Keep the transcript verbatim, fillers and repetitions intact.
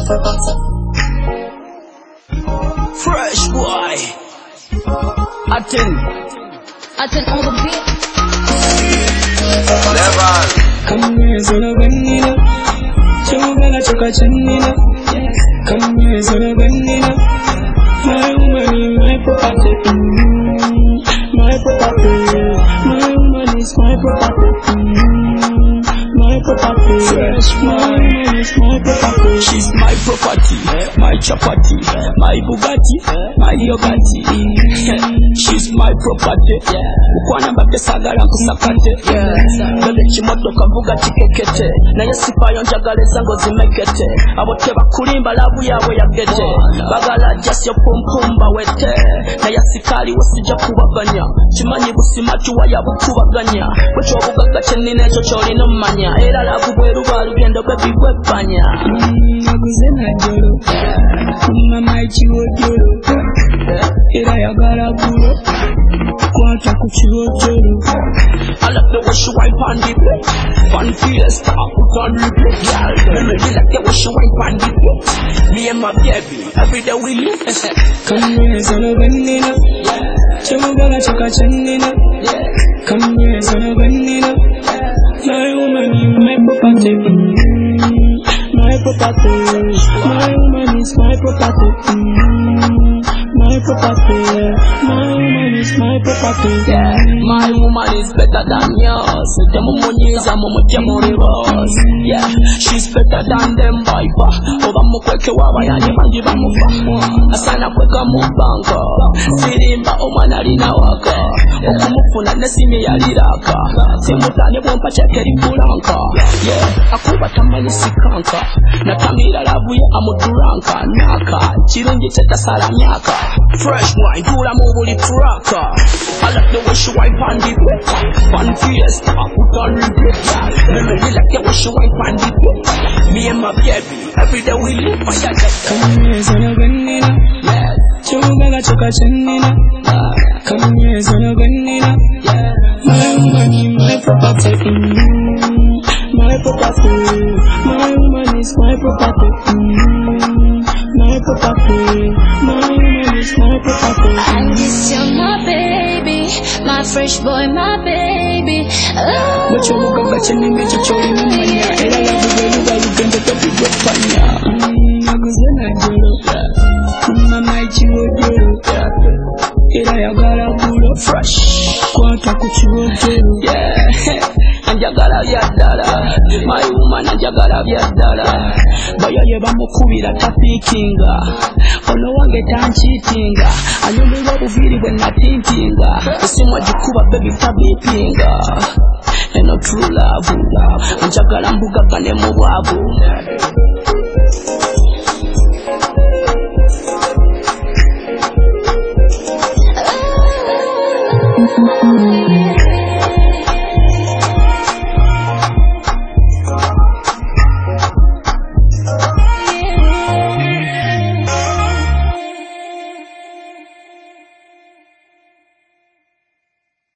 Fresh boy. Attend. Attend on the beat. Level. Come here, Zona Vanilla. Chogala Choka Chanina. Come here, Zona Vanilla. My woman, my property. Mm, my property. My woman is my property. Mm, my property. Fresh, my woman is my property. She's my property, my chapati, my Bugatti, my yogati. She's my property. Ukwana mbake sagara kusakate. Bebe chimotoka mbuga chikekete. Na yesipayo njagale zango zimekete. Abote bakulimba labu yawe ya gete. Bagala just yo pumpumba wete. Na yasikali wasija kubaganya. Chimanyi busimatu wa ya bukubaganya. Wecho bugaga chenine chochori no manya. Era labu bweruba rugendo baby webanya. Naguze na joro. Mama ichiwo joro. Era ya garaguro. Kwata kuchiwo joro. I love the way she wipe on the plate. Fun fiesta, put on replay. Yeah, I really like the way she wipe on the plate. Me and my baby, every day we live. Come here, Zona Vanilla. Chogala Choka Chanina. Come here, Zona Vanilla. My woman, my property. Mm, my property. My woman is my property. Mm, my property. My woman is my property. Yeah, my woman is better than yours. Them money's a momo demorivos. Yeah, she's better than them viper. Oba mukweke wawa yani mandi bamufamu. Asana kweka mubanka. Sirimba omanari na waka. Okumufuna nesimi yaliraka. Semutane bompa chekeri kulanka. Yeah, akuba tamani sikanka. Natamira labu ya amuduranka. Naka, chirungi cheta salamyaka. Fresh wine, dura mubuli traka. I like the way she wipe on the plate. Fun fiesta, put on replay. I really like the way she wipe on the plate. Me and my baby, every day we live. Come here, Zona Vanilla. Chogala Choka Chanina. Come here, Zona Vanilla. My woman, my property. Mm, my property. My woman is my property. Mm, my property. My woman is my property. And this you're my baby, my fresh boy, my baby. Oh. But you look at the name of your children, and I love the way you are looking at the big fire. Naguze na joro. Mama ichiwo joro. Era ya garaguro. Fresh. Kwata kuchiwo joro. Yeah. Anjagala byadala. My woman anjagala byadala. Bayoye bamukubira tapikinga. Ono wange tanchitinga. Anyumirwa buviri bwe natintinga. Esimwa jikuba baby tabipinga. Eno true love. Anjagala mbugaga ne mu bwavu.